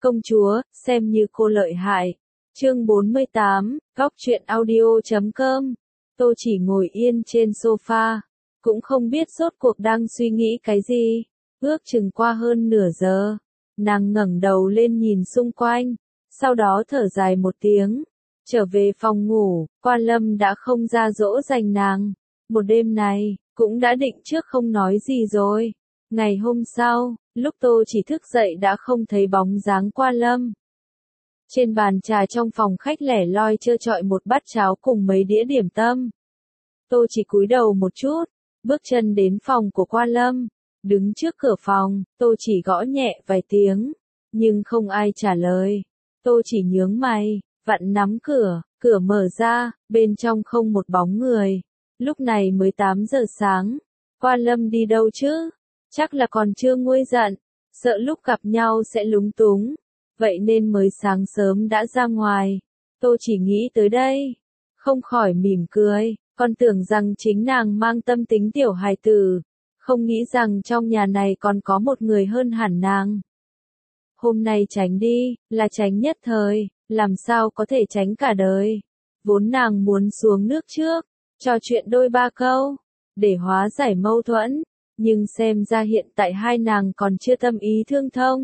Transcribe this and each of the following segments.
Công chúa, xem như cô lợi hại. Chương 48, Góc truyện audio.com. Tô Chỉ ngồi yên trên sofa, cũng không biết rốt cuộc đang suy nghĩ cái gì. Ước chừng qua hơn nửa giờ, nàng ngẩng đầu lên nhìn xung quanh, sau đó thở dài một tiếng, trở về phòng ngủ. Quan Lâm đã không ra dỗ dành nàng. Một đêm này, cũng đã định trước không nói gì rồi. Ngày hôm sau, lúc Tô Chỉ thức dậy đã không thấy bóng dáng Quan Lâm. Trên bàn trà trong phòng khách lẻ loi trơ trọi một bát cháo cùng mấy đĩa điểm tâm. Tô Chỉ cúi đầu một chút, bước chân đến phòng của Quan Lâm. Đứng trước cửa phòng, Tô Chỉ gõ nhẹ vài tiếng, nhưng không ai trả lời. Tô Chỉ nhướng mày, vặn nắm cửa, cửa mở ra, bên trong không một bóng người. Lúc này mới 8 giờ sáng, Quan Lâm đi đâu chứ? Chắc là còn chưa nguôi giận, sợ lúc gặp nhau sẽ lúng túng, vậy nên mới sáng sớm đã ra ngoài. Tô Chỉ nghĩ tới đây, không khỏi mỉm cười, còn tưởng rằng chính nàng mang tâm tính tiểu hài tử, không nghĩ rằng trong nhà này còn có một người hơn hẳn nàng. Hôm nay tránh đi, là tránh nhất thời, làm sao có thể tránh cả đời. Vốn nàng muốn xuống nước trước, trò chuyện đôi ba câu, để hóa giải mâu thuẫn, nhưng xem ra hiện tại hai nàng còn chưa tâm ý thương thông.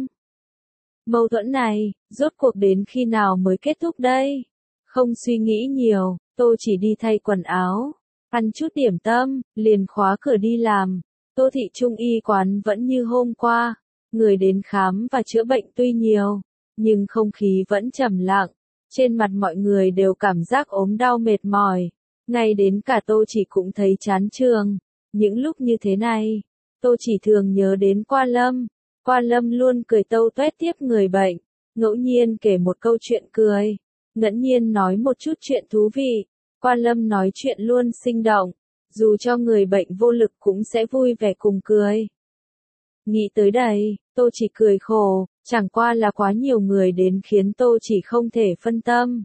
Mâu thuẫn này, rốt cuộc đến khi nào mới kết thúc đây? Không suy nghĩ nhiều, Tô Chỉ đi thay quần áo, ăn chút điểm tâm, liền khóa cửa đi làm. Tô Thị Trung y quán vẫn như hôm qua, người đến khám và chữa bệnh tuy nhiều, nhưng không khí vẫn trầm lặng, trên mặt mọi người đều cảm giác ốm đau mệt mỏi, ngay đến cả Tô Chỉ cũng thấy chán chường. Những lúc như thế này, Tô Chỉ thường nhớ đến Quan Lâm. Quan Lâm luôn cười tâu tuét tiếp người bệnh, ngẫu nhiên kể một câu chuyện cười, ngẫu nhiên nói một chút chuyện thú vị. Quan Lâm nói chuyện luôn sinh động, dù cho người bệnh vô lực cũng sẽ vui vẻ cùng cười. Nghĩ tới đây, Tô Chỉ cười khổ, chẳng qua là quá nhiều người đến khiến Tô Chỉ không thể phân tâm.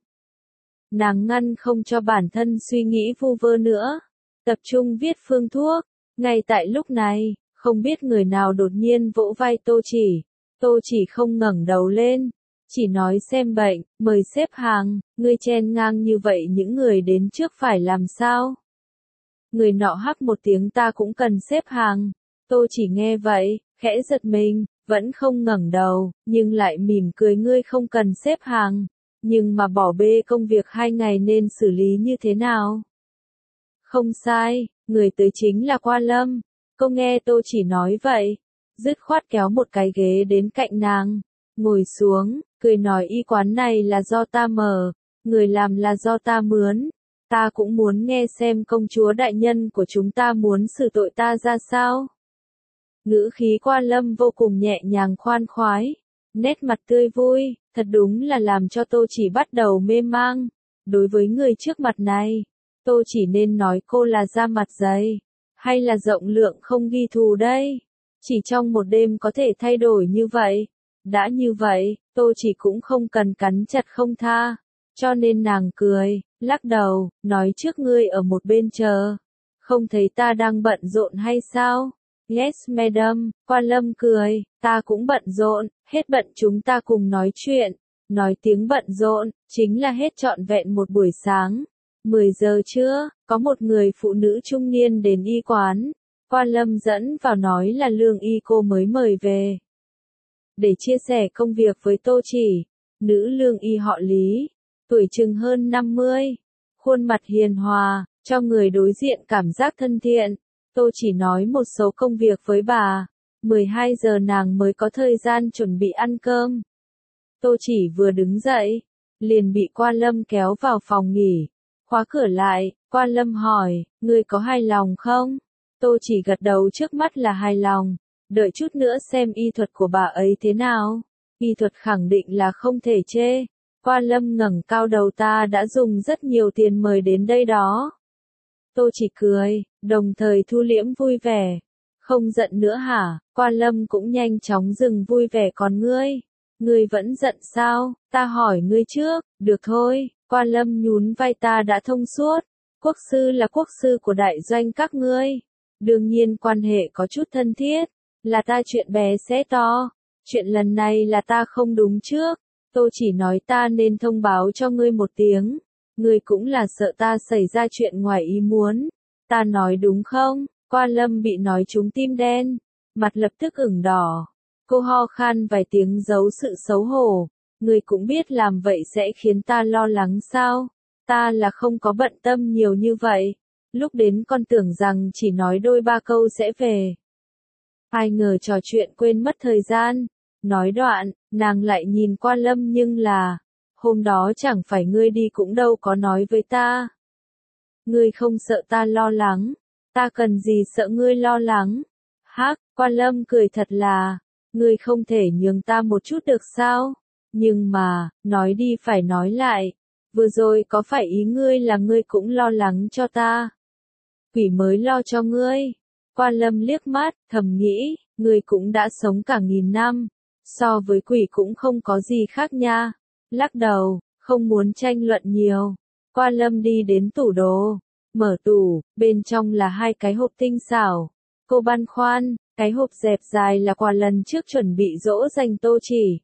Nàng ngăn không cho bản thân suy nghĩ vu vơ nữa, tập trung viết phương thuốc. Ngay tại lúc này, không biết người nào đột nhiên vỗ vai Tô Chỉ. Tô Chỉ không ngẩng đầu lên, chỉ nói xem bệnh, mời xếp hàng, ngươi chen ngang như vậy những người đến trước phải làm sao? Người nọ hắc một tiếng, ta cũng cần xếp hàng. Tô Chỉ nghe vậy, khẽ giật mình, vẫn không ngẩng đầu, nhưng lại mỉm cười, ngươi không cần xếp hàng, nhưng mà bỏ bê công việc 2 ngày nên xử lý như thế nào? Không sai, người tới chính là Quan Lâm. Cô nghe Tô Chỉ nói vậy, dứt khoát kéo một cái ghế đến cạnh nàng, ngồi xuống, cười nói y quán này là do ta mở, người làm là do ta mướn. Ta cũng muốn nghe xem công chúa đại nhân của chúng ta muốn xử tội ta ra sao. Ngữ khí Quan Lâm vô cùng nhẹ nhàng khoan khoái, nét mặt tươi vui, thật đúng là làm cho Tô Chỉ bắt đầu mê mang. Đối với người trước mặt này, Tô Chỉ nên nói cô là da mặt dày, hay là rộng lượng không ghi thù đây? Chỉ trong một đêm có thể thay đổi như vậy. Đã như vậy, Tô Chỉ cũng không cần cắn chặt không tha. Cho nên nàng cười, lắc đầu, nói trước ngươi ở một bên chờ. Không thấy ta đang bận rộn hay sao? Yes madam, Quan Lâm cười, ta cũng bận rộn, hết bận chúng ta cùng nói chuyện. Nói tiếng bận rộn, chính là hết trọn vẹn một buổi sáng. 10 giờ trưa, có một người phụ nữ trung niên đến y quán. Quan Lâm dẫn vào nói là lương y cô mới mời về, để chia sẻ công việc với Tô Chỉ. Nữ lương y họ Lý, tuổi chừng hơn 50, khuôn mặt hiền hòa, cho người đối diện cảm giác thân thiện. Tô Chỉ nói một số công việc với bà. 12 giờ nàng mới có thời gian chuẩn bị ăn cơm. Tô Chỉ vừa đứng dậy, liền bị Quan Lâm kéo vào phòng nghỉ, khóa cửa lại. Quan Lâm hỏi, ngươi có hài lòng không? Tô Chỉ gật đầu, trước mắt là hài lòng, đợi chút nữa xem y thuật của bà ấy thế nào. Y thuật khẳng định là không thể chê. Quan Lâm ngẩng cao đầu, ta đã dùng rất nhiều tiền mời đến đây đó. Tô Chỉ cười, đồng thời thu liễm vui vẻ. Không giận nữa hả? Quan Lâm cũng nhanh chóng dừng vui vẻ, còn ngươi vẫn giận sao? Ta hỏi ngươi trước. Được thôi, Quan Lâm nhún vai, ta đã thông suốt. Quốc sư là quốc sư của đại doanh các ngươi. Đương nhiên quan hệ có chút thân thiết, là ta chuyện bé xé to. chuyện lần này là ta không đúng trước, tôi chỉ nói ta nên thông báo cho ngươi một tiếng, ngươi cũng là sợ ta xảy ra chuyện ngoài ý muốn, ta nói đúng không? Quan Lâm bị nói trúng tim đen, mặt lập tức ửng đỏ, cô ho khan vài tiếng giấu sự xấu hổ, ngươi cũng biết làm vậy sẽ khiến ta lo lắng sao, ta là không có bận tâm nhiều như vậy, lúc đến con tưởng rằng chỉ nói đôi ba câu sẽ về. Ai ngờ trò chuyện quên mất thời gian, nói đoạn, nàng lại nhìn Quan Lâm nhưng là, hôm đó chẳng phải ngươi đi cũng đâu có nói với ta. Ngươi không sợ ta lo lắng, ta cần gì sợ ngươi lo lắng. Hắc, Quan Lâm cười thật là, ngươi không thể nhường ta một chút được sao? Nhưng mà, nói đi phải nói lại, vừa rồi có phải ý ngươi là ngươi cũng lo lắng cho ta? Quỷ mới lo cho ngươi. Quan Lâm liếc mắt, thầm nghĩ, ngươi cũng đã sống cả 1000 năm, so với quỷ cũng không có gì khác nha. Lắc đầu, không muốn tranh luận nhiều. Quan Lâm đi đến tủ đồ, mở tủ, bên trong là 2 cái hộp tinh xảo. Cô băn khoăn, cái hộp dẹp dài là quà lần trước chuẩn bị dỗ dành Tô Chỉ.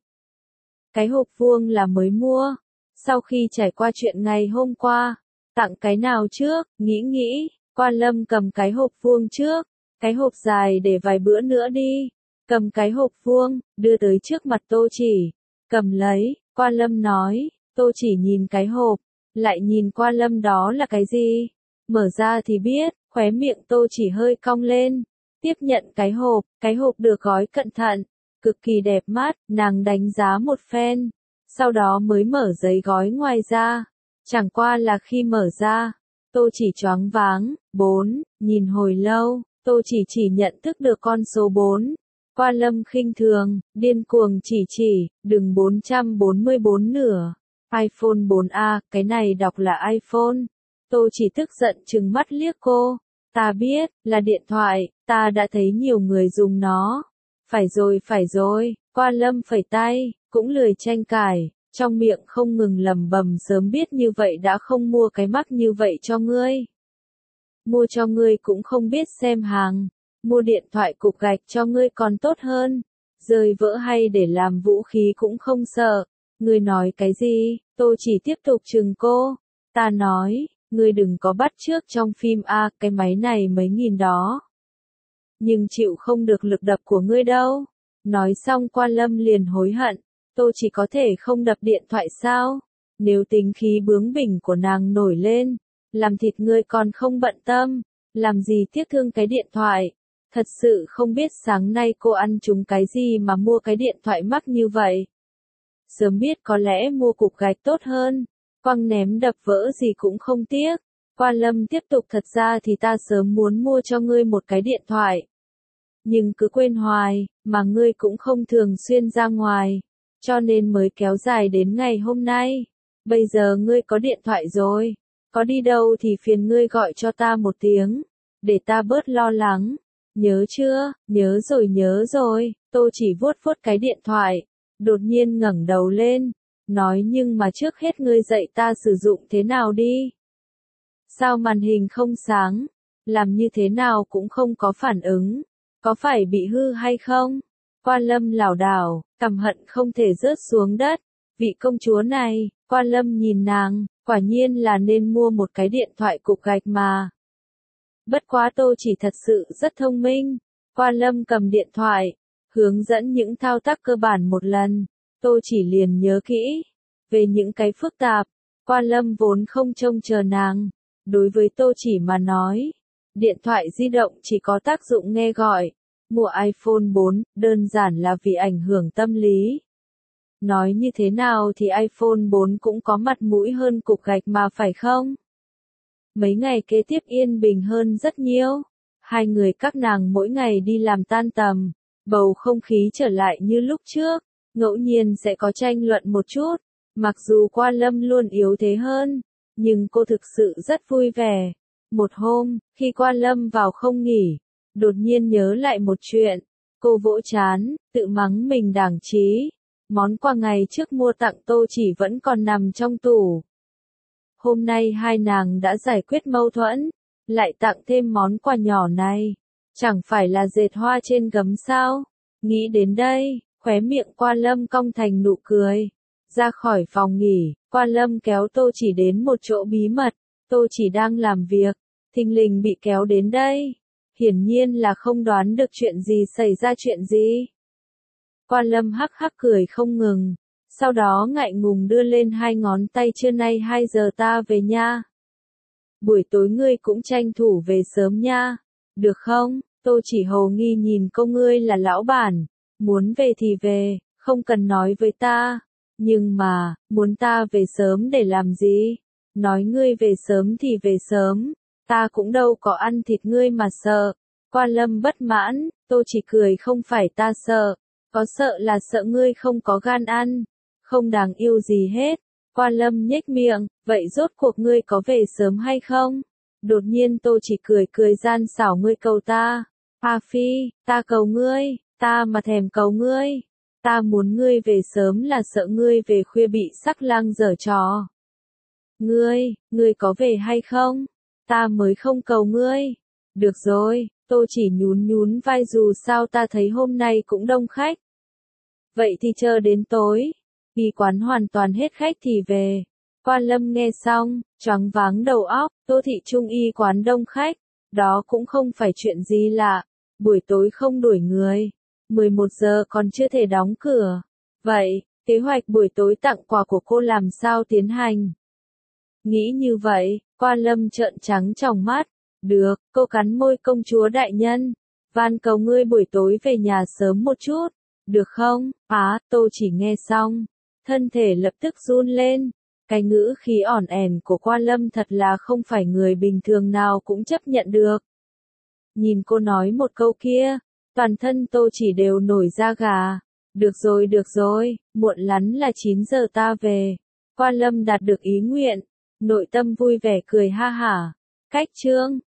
Cái hộp vuông là mới mua, sau khi trải qua chuyện ngày hôm qua, tặng cái nào trước, nghĩ, Quan Lâm cầm cái hộp vuông trước, cái hộp dài để vài bữa nữa đi, cầm cái hộp vuông, đưa tới trước mặt Tô Chỉ, cầm lấy, Quan Lâm nói, Tô Chỉ nhìn cái hộp, lại nhìn Quan Lâm đó là cái gì, mở ra thì biết, khóe miệng Tô Chỉ hơi cong lên, tiếp nhận cái hộp được gói cẩn thận, cực kỳ đẹp mắt, nàng đánh giá một phen, sau đó mới mở giấy gói ngoài ra, chẳng qua là khi mở ra, Tô Chỉ choáng váng, 4, nhìn hồi lâu, Tô Chỉ nhận thức được con số 4. Quan Lâm khinh thường, điên cuồng chỉ, đừng 444 nửa. iPhone 4A, cái này đọc là iPhone. Tô Chỉ tức giận trừng mắt liếc cô. Ta biết, là điện thoại, ta đã thấy nhiều người dùng nó. Phải rồi, Quan Lâm phẩy tay, cũng lười tranh cãi, trong miệng không ngừng lẩm bẩm sớm biết như vậy đã không mua cái mắc như vậy cho ngươi. Mua cho ngươi cũng không biết xem hàng, mua điện thoại cục gạch cho ngươi còn tốt hơn, rơi vỡ hay để làm vũ khí cũng không sợ. Ngươi nói cái gì? Tô Chỉ tiếp tục trừng cô. Ta nói, ngươi đừng có bắt chước trong phim a, cái máy này mấy nghìn đó. Nhưng chịu không được lực đập của ngươi đâu. Nói xong Quan Lâm liền hối hận, Tô Chỉ có thể không đập điện thoại sao? Nếu tính khí bướng bỉnh của nàng nổi lên, làm thịt ngươi còn không bận tâm, làm gì tiếc thương cái điện thoại. Thật sự không biết sáng nay cô ăn trúng cái gì mà mua cái điện thoại mắc như vậy. Sớm biết có lẽ mua cục gạch tốt hơn, quăng ném đập vỡ gì cũng không tiếc. Quan Lâm tiếp tục, thật ra thì ta sớm muốn mua cho ngươi một cái điện thoại. Nhưng cứ quên hoài, mà ngươi cũng không thường xuyên ra ngoài, cho nên mới kéo dài đến ngày hôm nay. Bây giờ ngươi có điện thoại rồi, có đi đâu thì phiền ngươi gọi cho ta một tiếng, để ta bớt lo lắng. Nhớ chưa? Nhớ rồi, Tô Chỉ vuốt cái điện thoại, đột nhiên ngẩng đầu lên, nói nhưng mà trước hết ngươi dạy ta sử dụng thế nào đi. Sao màn hình không sáng, làm như thế nào cũng không có phản ứng, có phải bị hư hay không? Quan Lâm lảo đảo, căm hận không thể rớt xuống đất, vị công chúa này, Quan Lâm nhìn nàng, quả nhiên là nên mua một cái điện thoại cục gạch mà. Bất quá Tô Chỉ thật sự rất thông minh. Quan Lâm cầm điện thoại, hướng dẫn những thao tác cơ bản một lần, Tô Chỉ liền nhớ kỹ. Về những cái phức tạp, Quan Lâm vốn không trông chờ nàng. Đối với Tô Chỉ mà nói, điện thoại di động chỉ có tác dụng nghe gọi. Mua iPhone 4, đơn giản là vì ảnh hưởng tâm lý. Nói như thế nào thì iPhone 4 cũng có mặt mũi hơn cục gạch mà phải không? Mấy ngày kế tiếp yên bình hơn rất nhiều. Hai người các nàng mỗi ngày đi làm tan tầm, bầu không khí trở lại như lúc trước, ngẫu nhiên sẽ có tranh luận một chút. Mặc dù Quan Lâm luôn yếu thế hơn, nhưng cô thực sự rất vui vẻ. Một hôm, khi Quan Lâm vào không nghỉ, đột nhiên nhớ lại một chuyện, cô vỗ trán, tự mắng mình đảng trí. Món quà ngày trước mua tặng Tô Chỉ vẫn còn nằm trong tủ. Hôm nay hai nàng đã giải quyết mâu thuẫn, lại tặng thêm món quà nhỏ này. Chẳng phải là dệt hoa trên gấm sao? Nghĩ đến đây, Khóe miệng Quan Lâm cong thành nụ cười. Ra khỏi phòng nghỉ, Quan Lâm kéo Tô Chỉ đến một chỗ bí mật. Tô Chỉ đang làm việc, thình lình bị kéo đến đây. Hiển nhiên là không đoán được chuyện gì xảy ra chuyện gì. Quan Lâm hắc hắc cười không ngừng. Sau đó ngại ngùng đưa lên hai ngón tay, trưa nay 2 giờ ta về nha. Buổi tối ngươi cũng tranh thủ về sớm nha. Được không? Tô Chỉ hồ nghi nhìn cô, ngươi là lão bản. Muốn về thì về, không cần nói với ta. Nhưng mà, muốn ta về sớm để làm gì? Nói ngươi về sớm thì về sớm. Ta cũng đâu có ăn thịt ngươi mà sợ. Quan Lâm bất mãn, Tô Chỉ cười, không phải ta sợ. Có sợ là sợ ngươi không có gan ăn. Không đáng yêu gì hết. Quan Lâm nhếch miệng, vậy rốt cuộc ngươi có về sớm hay không? Đột nhiên Tô Chỉ cười gian xảo, ngươi cầu ta. A Phi, ta cầu ngươi, ta mà thèm cầu ngươi. Ta muốn ngươi về sớm là sợ ngươi về khuya bị sắc lang giở trò. Ngươi có về hay không? Ta mới không cầu ngươi. Được rồi, Tô Chỉ nhún vai, dù sao ta thấy hôm nay cũng đông khách. Vậy thì chờ đến tối. Y quán hoàn toàn hết khách thì về. Quan Lâm nghe xong, choáng váng đầu óc. Tô thị trung y quán đông khách. Đó cũng không phải chuyện gì lạ. Buổi tối không đuổi người. 11 giờ còn chưa thể đóng cửa. Vậy, kế hoạch buổi tối tặng quà của cô làm sao tiến hành? Nghĩ như vậy, Quan Lâm trợn trắng tròng mắt. Được, cô cắn môi, công chúa đại nhân. Van cầu ngươi buổi tối về nhà sớm một chút. Được không? Tô Chỉ nghe xong. Thân thể lập tức run lên. Cái ngữ khí ỏn ẻn của Quan Lâm thật là không phải người bình thường nào cũng chấp nhận được. Nhìn cô nói một câu kia, toàn thân Tô Chỉ đều nổi da gà. Được rồi, muộn lắm là 9 giờ ta về. Quan Lâm đạt được ý nguyện, nội tâm vui vẻ cười ha hả. Cách chương